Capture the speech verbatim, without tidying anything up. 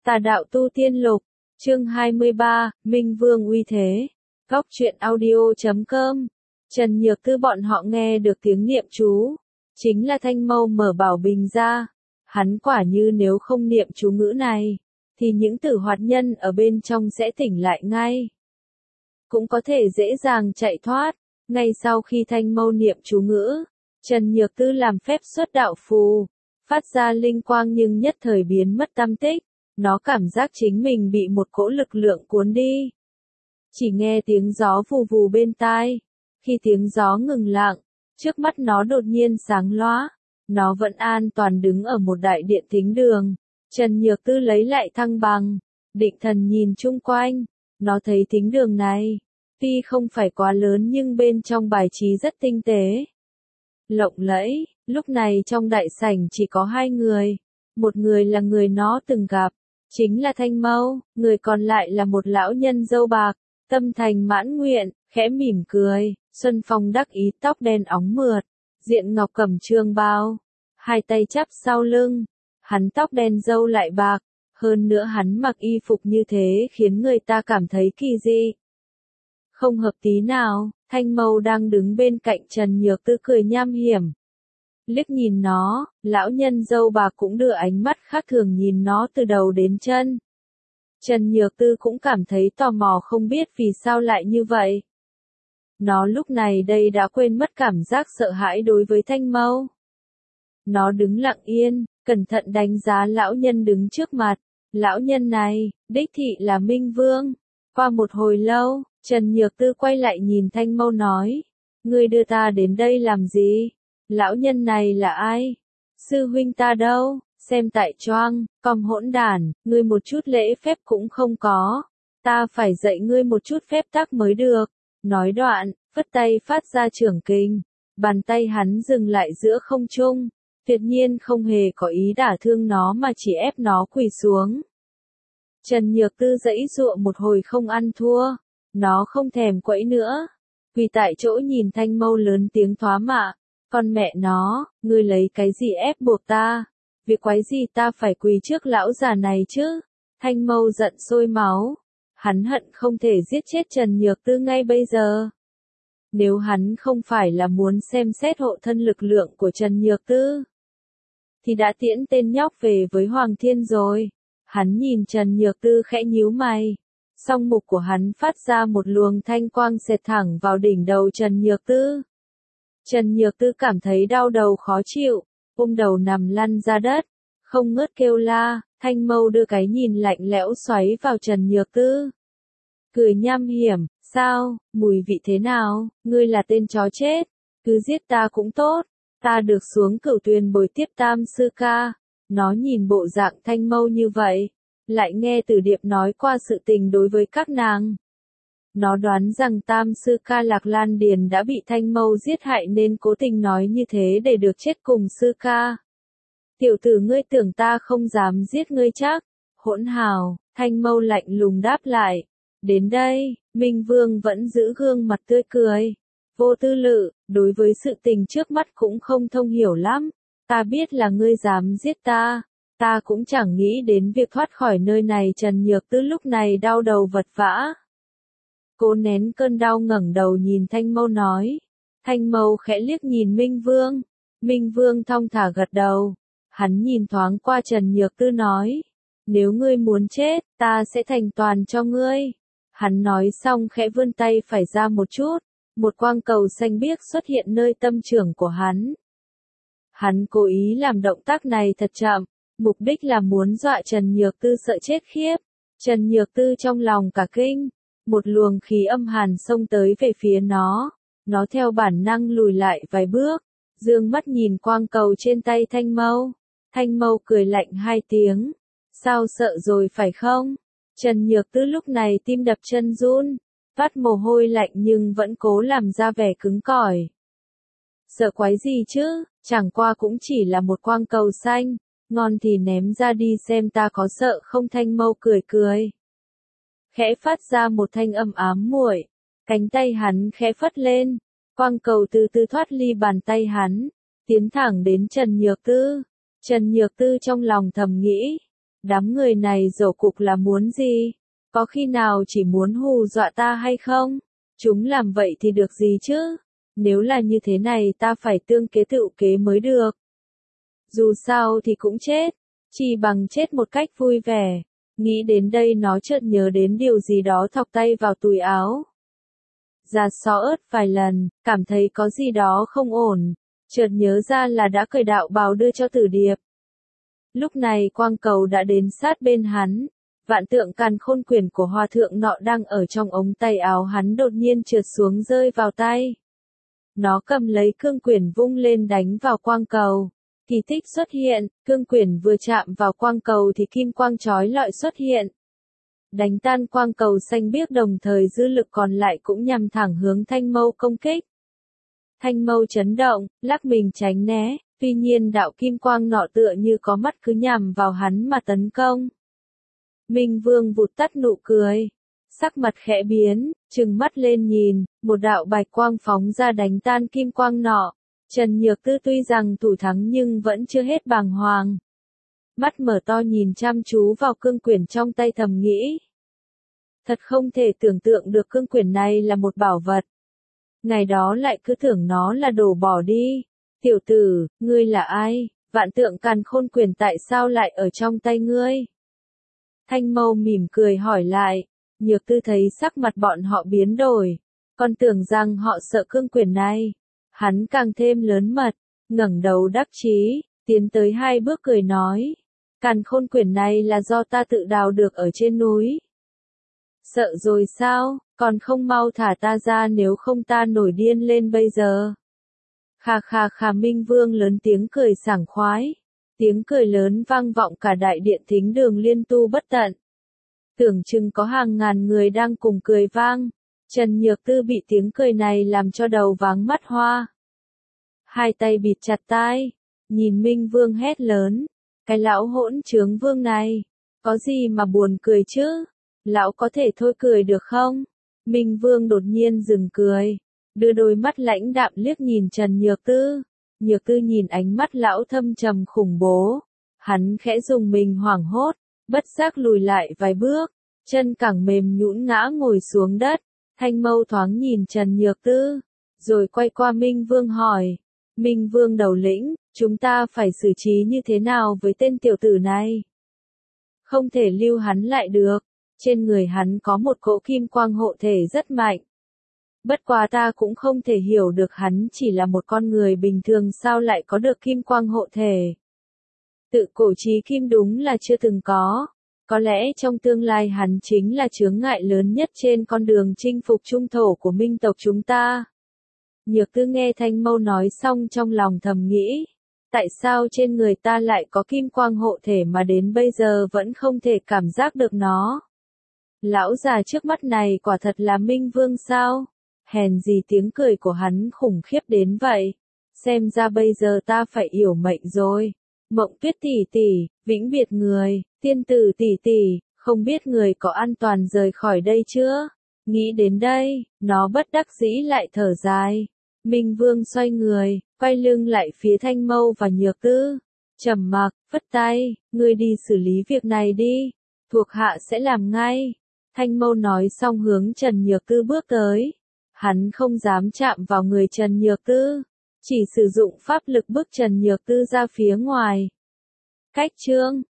Tà đạo tu tiên lục, chương hai mươi ba, Minh Vương uy thế. Góc truyện audio chấm com. Trần Nhược Tư bọn họ nghe được tiếng niệm chú, chính là Thanh Mâu mở bảo bình ra. Hắn quả như nếu không niệm chú ngữ này, thì những tử hoạt nhân ở bên trong sẽ tỉnh lại ngay. Cũng có thể dễ dàng chạy thoát. Ngay sau khi Thanh Mâu niệm chú ngữ, Trần Nhược Tư làm phép xuất đạo phù, phát ra linh quang nhưng nhất thời biến mất tăm tích. Nó cảm giác chính mình bị một cỗ lực lượng cuốn đi. Chỉ nghe tiếng gió vù vù bên tai. Khi tiếng gió ngừng lặng, trước mắt nó đột nhiên sáng lóa. Nó vẫn an toàn đứng ở một đại điện thính đường. Trần Nhược Tư lấy lại thăng bằng, định thần nhìn chung quanh. Nó thấy thính đường này, tuy không phải quá lớn nhưng bên trong bài trí rất tinh tế, lộng lẫy. Lúc này trong đại sảnh chỉ có hai người. Một người là người nó từng gặp, chính là Thanh Mâu, người còn lại là một lão nhân râu bạc, tâm thành mãn nguyện, khẽ mỉm cười, xuân phong đắc ý, tóc đen óng mượt, diện ngọc cẩm trường bào, hai tay chắp sau lưng, hắn tóc đen râu lại bạc, hơn nữa hắn mặc y phục như thế khiến người ta cảm thấy kỳ dị. Không hợp tí nào. Thanh Mâu đang đứng bên cạnh Trần Nhược Tư cười nham hiểm. Liếc nhìn nó, lão nhân dâu bạc cũng đưa ánh mắt khác thường nhìn nó từ đầu đến chân. Trần Nhược Tư cũng cảm thấy tò mò không biết vì sao lại như vậy. Nó lúc này đây đã quên mất cảm giác sợ hãi đối với Thanh Mâu. Nó đứng lặng yên, cẩn thận đánh giá lão nhân đứng trước mặt. Lão nhân này, đích thị là Minh Vương. Qua một hồi lâu, Trần Nhược Tư quay lại nhìn Thanh Mâu nói. Ngươi đưa ta đến đây làm gì? Lão nhân này là ai? Sư huynh ta đâu? Xem tại choang, còm hỗn đản, ngươi một chút lễ phép cũng không có. Ta phải dạy ngươi một chút phép tắc mới được. Nói đoạn, phất tay phát ra trưởng kình. Bàn tay hắn dừng lại giữa không trung. Tuyệt nhiên không hề có ý đả thương nó mà chỉ ép nó quỳ xuống. Trần Nhược Tư giãy giụa một hồi không ăn thua. Nó không thèm quẫy nữa. Quỳ tại chỗ nhìn Thanh Mâu lớn tiếng thoá mạ. Con mẹ nó, ngươi lấy cái gì ép buộc ta? Việc quái gì ta phải quỳ trước lão già này chứ? Thanh Mâu giận sôi máu. Hắn hận không thể giết chết Trần Nhược Tư ngay bây giờ. Nếu hắn không phải là muốn xem xét hộ thân lực lượng của Trần Nhược Tư, thì đã tiễn tên nhóc về với Hoàng Thiên rồi. Hắn nhìn Trần Nhược Tư khẽ nhíu mày. Song mục của hắn phát ra một luồng thanh quang xẹt thẳng vào đỉnh đầu Trần Nhược Tư. Trần Nhược Tư cảm thấy đau đầu khó chịu, ôm đầu nằm lăn ra đất, không ngớt kêu la. Thanh Mâu đưa cái nhìn lạnh lẽo xoáy vào Trần Nhược Tư. Cười nham hiểm, sao, mùi vị thế nào, ngươi là tên chó chết, cứ giết ta cũng tốt, ta được xuống Cửu Tuyền bồi tiếp Tam sư ca. Nó nhìn bộ dạng Thanh Mâu như vậy, lại nghe Tử Điệp nói qua sự tình đối với các nàng. Nó đoán rằng Tam sư ca Lạc Lan Điền đã bị Thanh Mâu giết hại nên cố tình nói như thế để được chết cùng sư ca. Tiểu tử ngươi tưởng ta không dám giết ngươi chắc? Hỗn hào, Thanh Mâu lạnh lùng đáp lại. Đến đây, Minh Vương vẫn giữ gương mặt tươi cười. Vô Tư Lự, đối với sự tình trước mắt cũng không thông hiểu lắm. Ta biết là ngươi dám giết ta. Ta cũng chẳng nghĩ đến việc thoát khỏi nơi này. Trần Nhược Tư lúc này đau đầu vật vã. Cô nén cơn đau ngẩng đầu nhìn Thanh Mâu nói. Thanh Mâu khẽ liếc nhìn Minh Vương. Minh Vương thong thả gật đầu. Hắn nhìn thoáng qua Trần Nhược Tư nói. Nếu ngươi muốn chết, ta sẽ thành toàn cho ngươi. Hắn nói xong khẽ vươn tay phải ra một chút. Một quang cầu xanh biếc xuất hiện nơi tâm trưởng của hắn. Hắn cố ý làm động tác này thật chậm. Mục đích là muốn dọa Trần Nhược Tư sợ chết khiếp. Trần Nhược Tư trong lòng cả kinh. Một luồng khí âm hàn xông tới về phía nó. Nó theo bản năng lùi lại vài bước. Dương mắt nhìn quang cầu trên tay Thanh Mâu. Thanh Mâu cười lạnh hai tiếng. Sao sợ rồi phải không? Trần Nhược Tư lúc này tim đập chân run. Vắt mồ hôi lạnh nhưng vẫn cố làm ra vẻ cứng cỏi. Sợ quái gì chứ? Chẳng qua cũng chỉ là một quang cầu xanh. Ngon thì ném ra đi xem ta có sợ không. Thanh Mâu cười cười. Khẽ phát ra một thanh âm ám muội. Cánh tay hắn khẽ phất lên. Quang cầu từ từ thoát ly bàn tay hắn. Tiến thẳng đến Trần Nhược Tư. Trần Nhược Tư trong lòng thầm nghĩ. Đám người này rổ cục là muốn gì? Có khi nào chỉ muốn hù dọa ta hay không? Chúng làm vậy thì được gì chứ? Nếu là như thế này ta phải tương kế tựu kế mới được. Dù sao thì cũng chết, chỉ bằng chết một cách vui vẻ. Nghĩ đến đây nó chợt nhớ đến điều gì đó thọc tay vào túi áo. Ra xó ớt vài lần, cảm thấy có gì đó không ổn, chợt nhớ ra là đã cởi đạo bào đưa cho Tử Điệp. Lúc này quang cầu đã đến sát bên hắn, vạn tượng càn khôn quyển của hòa thượng nọ đang ở trong ống tay áo hắn đột nhiên trượt xuống rơi vào tay. Nó cầm lấy cương quyển vung lên đánh vào quang cầu. Kỳ tích xuất hiện, cương quyển vừa chạm vào quang cầu thì kim quang chói lọi xuất hiện. Đánh tan quang cầu xanh biếc đồng thời dư lực còn lại cũng nhằm thẳng hướng Thanh Mâu công kích. Thanh Mâu chấn động, lắc mình tránh né, tuy nhiên đạo kim quang nọ tựa như có mắt cứ nhằm vào hắn mà tấn công. Minh Vương vụt tắt nụ cười, sắc mặt khẽ biến, trừng mắt lên nhìn, một đạo bạch quang phóng ra đánh tan kim quang nọ. Trần Nhược Tư tuy rằng thủ thắng nhưng vẫn chưa hết bàng hoàng. Mắt mở to nhìn chăm chú vào cương quyển trong tay thầm nghĩ. Thật không thể tưởng tượng được cương quyển này là một bảo vật. Ngày đó lại cứ tưởng nó là đồ bỏ đi. Tiểu tử, ngươi là ai? Vạn tượng càn khôn quyển tại sao lại ở trong tay ngươi? Thanh Mâu mỉm cười hỏi lại. Nhược Tư thấy sắc mặt bọn họ biến đổi. Còn tưởng rằng họ sợ cương quyển này. Hắn càng thêm lớn mật, ngẩng đầu đắc chí, tiến tới hai bước cười nói. Càn khôn quyển này là do ta tự đào được ở trên núi. Sợ rồi sao, còn không mau thả ta ra nếu không ta nổi điên lên bây giờ. Khà khà khà Minh Vương lớn tiếng cười sảng khoái. Tiếng cười lớn vang vọng cả đại điện thính đường liên tu bất tận. Tưởng chừng có hàng ngàn người đang cùng cười vang. Trần Nhược Tư bị tiếng cười này làm cho đầu váng mắt hoa. Hai tay bịt chặt tai, nhìn Minh Vương hét lớn. Cái lão hỗn trướng vương này, có gì mà buồn cười chứ? Lão có thể thôi cười được không? Minh Vương đột nhiên dừng cười, đưa đôi mắt lãnh đạm liếc nhìn Trần Nhược Tư. Nhược Tư nhìn ánh mắt lão thâm trầm khủng bố. Hắn khẽ dùng mình hoảng hốt, bất giác lùi lại vài bước, chân cẳng mềm nhũn ngã ngồi xuống đất. Thanh Mâu thoáng nhìn Trần Nhược Tư, rồi quay qua Minh Vương hỏi. Minh Vương đầu lĩnh, chúng ta phải xử trí như thế nào với tên tiểu tử này? Không thể lưu hắn lại được, trên người hắn có một cỗ kim quang hộ thể rất mạnh. Bất quá ta cũng không thể hiểu được hắn chỉ là một con người bình thường sao lại có được kim quang hộ thể. Tự cổ chí kim đúng là chưa từng có. Có lẽ trong tương lai hắn chính là chướng ngại lớn nhất trên con đường chinh phục trung thổ của minh tộc chúng ta. Nhược Tư nghe Thanh Mâu nói xong trong lòng thầm nghĩ. Tại sao trên người ta lại có kim quang hộ thể mà đến bây giờ vẫn không thể cảm giác được nó? Lão già trước mắt này quả thật là Minh Vương sao? Hèn gì tiếng cười của hắn khủng khiếp đến vậy? Xem ra bây giờ ta phải yểu mệnh rồi. Mộng Tuyết tỷ tỷ, vĩnh biệt người, tiên tử tỷ tỷ, không biết người có an toàn rời khỏi đây chưa? Nghĩ đến đây, nó bất đắc dĩ lại thở dài. Minh Vương xoay người, quay lưng lại phía Thanh Mâu và Nhược Tư. Trầm mặc, phất tay, ngươi đi xử lý việc này đi, thuộc hạ sẽ làm ngay. Thanh Mâu nói xong hướng Trần Nhược Tư bước tới. Hắn không dám chạm vào người Trần Nhược Tư, chỉ sử dụng pháp lực bức Trần Nhược Tư ra phía ngoài. Cách chương